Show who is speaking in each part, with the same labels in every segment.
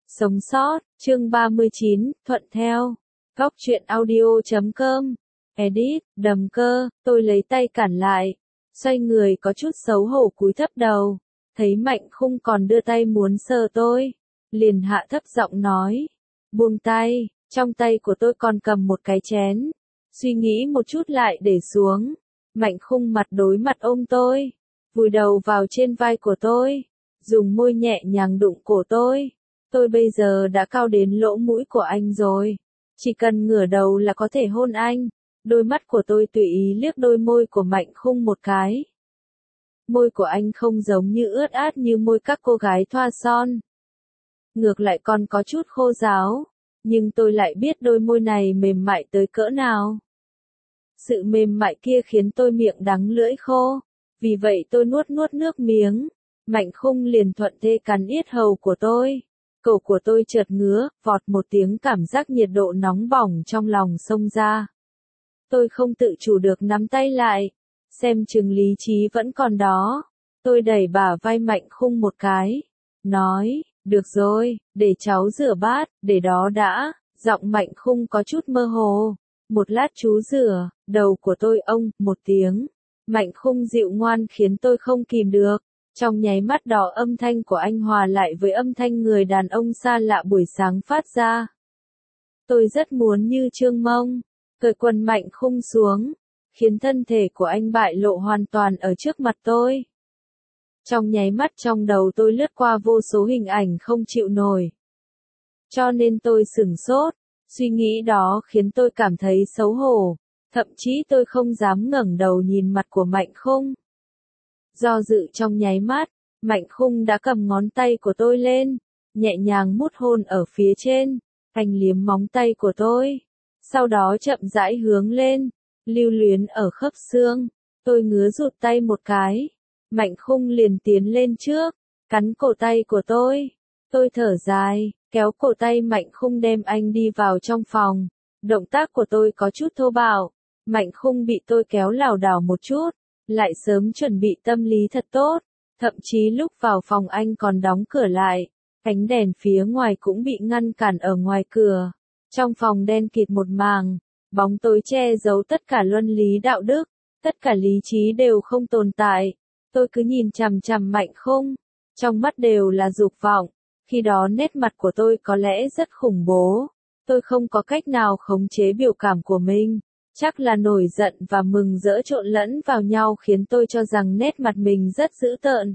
Speaker 1: Sống sót, chương 39, thuận theo. Góc truyện audio.com. Edit, Đầm Cơ, tôi lấy tay cản lại. Xoay người có chút xấu hổ cúi thấp đầu. Thấy Mạnh Khung còn đưa tay muốn sờ tôi. Liền hạ thấp giọng nói. Buông tay, trong tay của tôi còn cầm một cái chén. Suy nghĩ một chút lại để xuống. Mạnh Khung mặt đối mặt ôm tôi. Vùi đầu vào trên vai của tôi. Dùng môi nhẹ nhàng đụng cổ tôi. Tôi bây giờ đã cao đến lỗ mũi của anh rồi. Chỉ cần ngửa đầu là có thể hôn anh. Đôi mắt của tôi tùy ý liếc đôi môi của Mạnh Khung một cái. Môi của anh không giống như ướt át như môi các cô gái thoa son. Ngược lại còn có chút khô ráo. Nhưng tôi lại biết đôi môi này mềm mại tới cỡ nào. Sự mềm mại kia khiến tôi miệng đắng lưỡi khô. Vì vậy tôi nuốt nước miếng. Mạnh Khung liền thuận thế cắn yết hầu của tôi. Cổ của tôi chợt ngứa, vọt một tiếng cảm giác nhiệt độ nóng bỏng trong lòng xông ra. Tôi không tự chủ được nắm tay lại. Xem chừng lý trí vẫn còn đó. Tôi đẩy bả vai Mạnh Khung một cái. Nói, được rồi, để cháu rửa bát, để đó đã. Giọng Mạnh Khung có chút mơ hồ. Một lát chú rửa, đầu của tôi ông, một tiếng. Mạnh Khung dịu ngoan khiến tôi không kìm được. Trong nháy mắt đó âm thanh của anh hòa lại với âm thanh người đàn ông xa lạ buổi sáng phát ra. Tôi rất muốn như Trương Mông, cởi quần Mạnh Khung xuống, khiến thân thể của anh bại lộ hoàn toàn ở trước mặt tôi. Trong nháy mắt trong đầu tôi lướt qua vô số hình ảnh không chịu nổi. Cho nên tôi sửng sốt, suy nghĩ đó khiến tôi cảm thấy xấu hổ, thậm chí tôi không dám ngẩng đầu nhìn mặt của Mạnh Khung. Do dự trong nháy mắt, Mạnh Khung đã cầm ngón tay của tôi lên, nhẹ nhàng mút hôn ở phía trên, anh liếm móng tay của tôi. Sau đó chậm rãi hướng lên, lưu luyến ở khớp xương, tôi ngứa rụt tay một cái. Mạnh Khung liền tiến lên trước, cắn cổ tay của tôi. Tôi thở dài, kéo cổ tay Mạnh Khung đem anh đi vào trong phòng. Động tác của tôi có chút thô bạo, Mạnh Khung bị tôi kéo lảo đảo một chút. Lại sớm chuẩn bị tâm lý thật tốt, thậm chí lúc vào phòng anh còn đóng cửa lại, ánh đèn phía ngoài cũng bị ngăn cản ở ngoài cửa. Trong phòng đen kịt một màng, bóng tối che giấu tất cả luân lý đạo đức, tất cả lý trí đều không tồn tại. Tôi cứ nhìn chằm chằm Mạnh Khung, trong mắt đều là dục vọng, khi đó nét mặt của tôi có lẽ rất khủng bố. Tôi không có cách nào khống chế biểu cảm của mình. Chắc là nổi giận và mừng rỡ trộn lẫn vào nhau khiến tôi cho rằng nét mặt mình rất dữ tợn.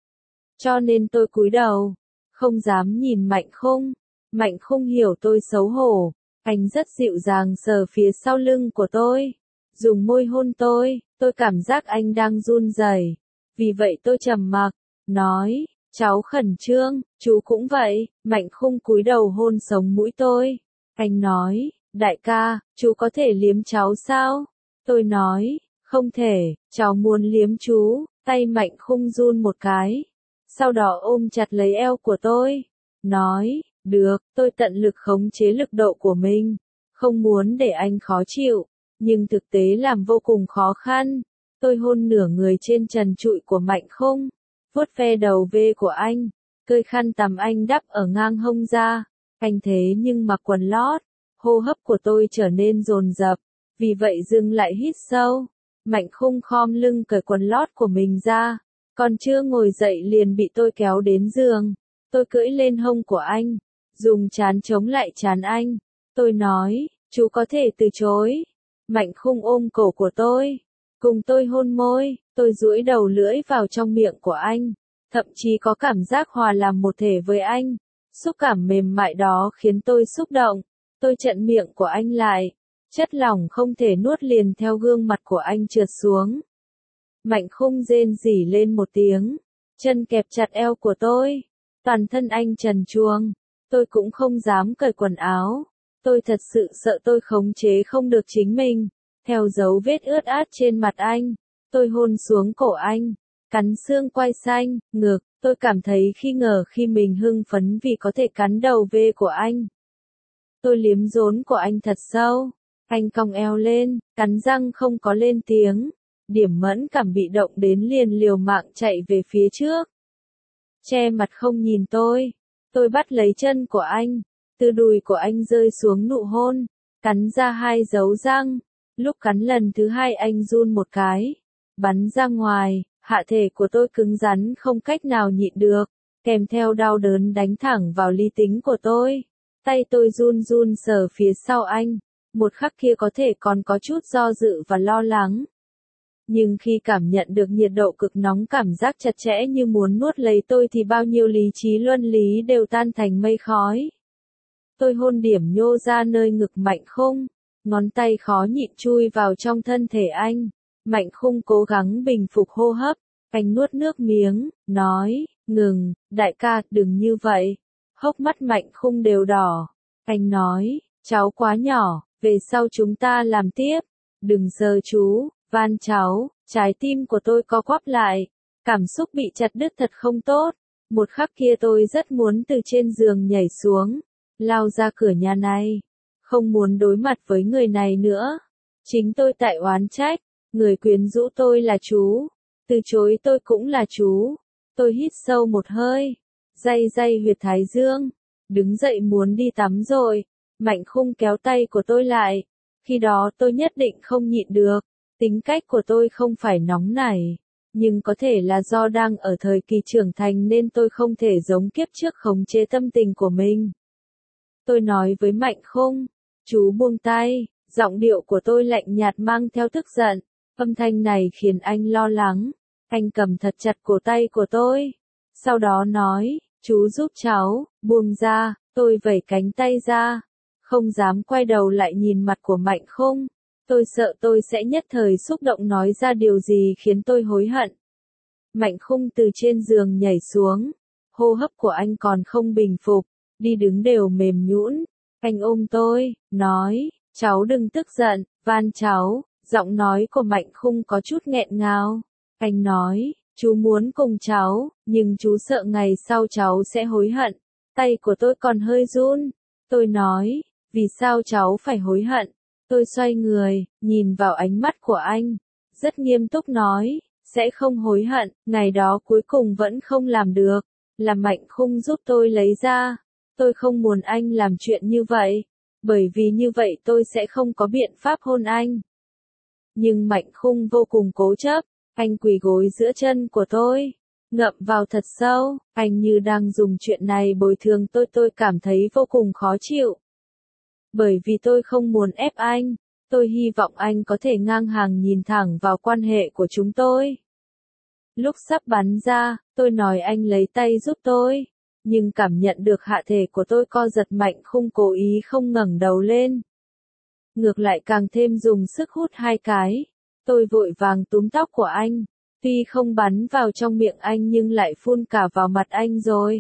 Speaker 1: Cho nên tôi cúi đầu, không dám nhìn Mạnh Khung. Mạnh Khung hiểu tôi xấu hổ, anh rất dịu dàng sờ phía sau lưng của tôi, dùng môi hôn tôi cảm giác anh đang run rẩy. Vì vậy tôi trầm mặc, nói, cháu khẩn trương, chú cũng vậy. Mạnh Khung cúi đầu hôn sống mũi tôi. Anh nói, đại ca, chú có thể liếm cháu sao? Tôi nói, không thể, cháu muốn liếm chú. Tay Mạnh Khung run một cái. Sau đó ôm chặt lấy eo của tôi. Nói, được, tôi tận lực khống chế lực độ của mình. Không muốn để anh khó chịu. Nhưng thực tế làm vô cùng khó khăn. Tôi hôn nửa người trên trần trụi của Mạnh Khung. Vuốt ve đầu V của anh. Cởi khăn tắm anh đắp ở ngang hông ra. Anh thế nhưng mặc quần lót. Hô hấp của tôi trở nên dồn dập, vì vậy dừng lại hít sâu. Mạnh Khung khom lưng cởi quần lót của mình ra, còn chưa ngồi dậy liền bị tôi kéo đến giường. Tôi cưỡi lên hông của anh, dùng trán chống lại trán anh. Tôi nói, chú có thể từ chối. Mạnh Khung ôm cổ của tôi, cùng tôi hôn môi. Tôi duỗi đầu lưỡi vào trong miệng của anh, thậm chí có cảm giác hòa làm một thể với anh. Xúc cảm mềm mại đó khiến tôi xúc động. Tôi chặn miệng của anh lại, chất lỏng không thể nuốt liền theo gương mặt của anh trượt xuống. Mạnh Khung rên rỉ lên một tiếng, chân kẹp chặt eo của tôi, toàn thân anh trần truồng. Tôi cũng không dám cởi quần áo, tôi thật sự sợ tôi khống chế không được chính mình. Theo dấu vết ướt át trên mặt anh, tôi hôn xuống cổ anh, cắn xương quai xanh, ngực. Tôi cảm thấy khi ngờ khi mình hưng phấn vì có thể cắn đầu V của anh. Tôi liếm rốn của anh thật sâu. Anh cong eo lên, cắn răng không có lên tiếng. Điểm mẫn cảm bị động đến liền liều mạng chạy về phía trước. Che mặt không nhìn tôi. Tôi bắt lấy chân của anh, từ đùi của anh rơi xuống nụ hôn, cắn ra 2 dấu răng. Lúc cắn lần thứ 2 anh run một cái, bắn ra ngoài, hạ thể của tôi cứng rắn không cách nào nhịn được, kèm theo đau đớn đánh thẳng vào lý tính của tôi. Tay tôi run run sờ phía sau anh, một khắc kia có thể còn có chút do dự và lo lắng. Nhưng khi cảm nhận được nhiệt độ cực nóng, cảm giác chặt chẽ như muốn nuốt lấy tôi thì bao nhiêu lý trí luân lý đều tan thành mây khói. Tôi hôn điểm nhô ra nơi ngực Mạnh Khung, ngón tay khó nhịn chui vào trong thân thể anh. Mạnh Khung cố gắng bình phục hô hấp, anh nuốt nước miếng, nói, ngừng, đại ca, đừng như vậy. Hốc mắt Mạnh Khung đều đỏ. Anh nói, cháu quá nhỏ, về sau chúng ta làm tiếp. Đừng sờ chú, van cháu. Trái tim của tôi co quắp lại, cảm xúc bị chặt đứt thật không tốt. Một khắc kia tôi rất muốn từ trên giường nhảy xuống, lao ra cửa nhà này. Không muốn đối mặt với người này nữa. Chính tôi tại oán trách, người quyến rũ tôi là chú, từ chối tôi cũng là chú. Tôi hít sâu một hơi, day day huyệt thái dương, đứng dậy muốn đi tắm rồi. Mạnh Khung kéo tay của tôi lại, khi đó tôi nhất định không nhịn được. Tính cách của tôi không phải nóng nảy, nhưng có thể là do đang ở thời kỳ trưởng thành nên tôi không thể giống kiếp trước khống chế tâm tình của mình. Tôi nói với Mạnh Khung, chú buông tay, giọng điệu của tôi lạnh nhạt mang theo tức giận. Âm thanh này khiến anh lo lắng. Anh cầm thật chặt cổ tay của tôi. Sau đó nói, chú giúp cháu, buông ra. Tôi vẩy cánh tay ra, không dám quay đầu lại nhìn mặt của Mạnh Khung. Tôi sợ tôi sẽ nhất thời xúc động nói ra điều gì khiến tôi hối hận. Mạnh Khung từ trên giường nhảy xuống, hô hấp của anh còn không bình phục, đi đứng đều mềm nhũn. Anh ôm tôi, nói, cháu đừng tức giận, van cháu. Giọng nói của Mạnh Khung có chút nghẹn ngào. Anh nói, chú muốn cùng cháu, nhưng chú sợ ngày sau cháu sẽ hối hận. Tay của tôi còn hơi run. Tôi nói, vì sao cháu phải hối hận? Tôi xoay người, nhìn vào ánh mắt của anh, rất nghiêm túc nói, sẽ không hối hận, ngày đó cuối cùng vẫn không làm được, là Mạnh Khung giúp tôi lấy ra. Tôi không muốn anh làm chuyện như vậy, bởi vì như vậy tôi sẽ không có biện pháp hôn anh. Nhưng Mạnh Khung vô cùng cố chấp, anh quỳ gối giữa chân của tôi, ngậm vào thật sâu, anh như đang dùng chuyện này bồi thường tôi cảm thấy vô cùng khó chịu. Bởi vì tôi không muốn ép anh, tôi hy vọng anh có thể ngang hàng nhìn thẳng vào quan hệ của chúng tôi. Lúc sắp bắn ra, tôi nói anh lấy tay giúp tôi, nhưng cảm nhận được hạ thể của tôi co giật. Mạnh Khung cố ý không ngẩng đầu lên. Ngược lại càng thêm dùng sức hút 2 cái. Tôi vội vàng túm tóc của anh, tuy không bắn vào trong miệng anh nhưng lại phun cả vào mặt anh rồi.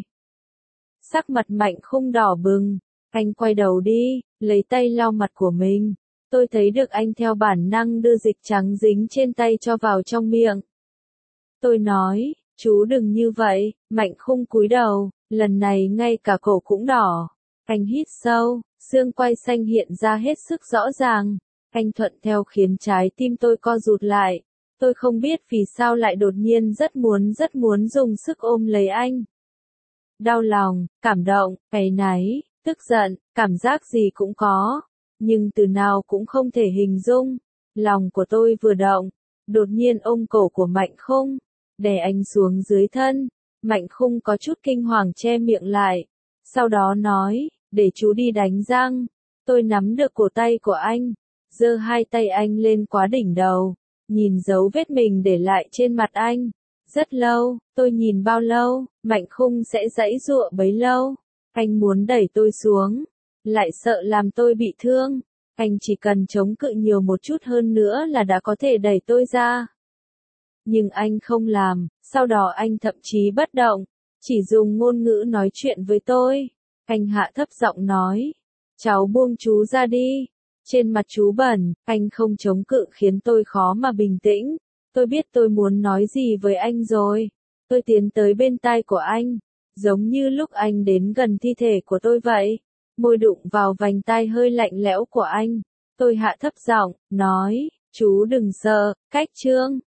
Speaker 1: Sắc mặt Mạnh Khung đỏ bừng, anh quay đầu đi, lấy tay lau mặt của mình. Tôi thấy được anh theo bản năng đưa dịch trắng dính trên tay cho vào trong miệng. Tôi nói, chú đừng như vậy. Mạnh Khung cúi đầu, lần này ngay cả cổ cũng đỏ. Anh hít sâu, xương quai xanh hiện ra hết sức rõ ràng. Anh thuận theo khiến trái tim tôi co rụt lại. Tôi không biết vì sao lại đột nhiên rất muốn dùng sức ôm lấy anh. Đau lòng, cảm động, áy náy, tức giận, cảm giác gì cũng có. Nhưng từ nào cũng không thể hình dung. Lòng của tôi vừa động, đột nhiên ôm cổ của Mạnh Khung, đè anh xuống dưới thân. Mạnh Khung có chút kinh hoàng che miệng lại. Sau đó nói, để chú đi đánh răng. Tôi nắm được cổ tay của anh, giơ 2 tay anh lên quá đỉnh đầu, nhìn dấu vết mình để lại trên mặt anh. Rất lâu, tôi nhìn bao lâu, Mạnh Khung sẽ giãy giụa bấy lâu. Anh muốn đẩy tôi xuống, lại sợ làm tôi bị thương. Anh chỉ cần chống cự nhiều một chút hơn nữa là đã có thể đẩy tôi ra. Nhưng anh không làm, sau đó anh thậm chí bất động, chỉ dùng ngôn ngữ nói chuyện với tôi. Anh hạ thấp giọng nói, cháu buông chú ra đi. Trên mặt chú bẩn, anh không chống cự khiến tôi khó mà bình tĩnh. Tôi biết tôi muốn nói gì với anh rồi. Tôi tiến tới bên tai của anh, giống như lúc anh đến gần thi thể của tôi vậy. Môi đụng vào vành tai hơi lạnh lẽo của anh. Tôi hạ thấp giọng, nói, chú đừng sợ, cách trương.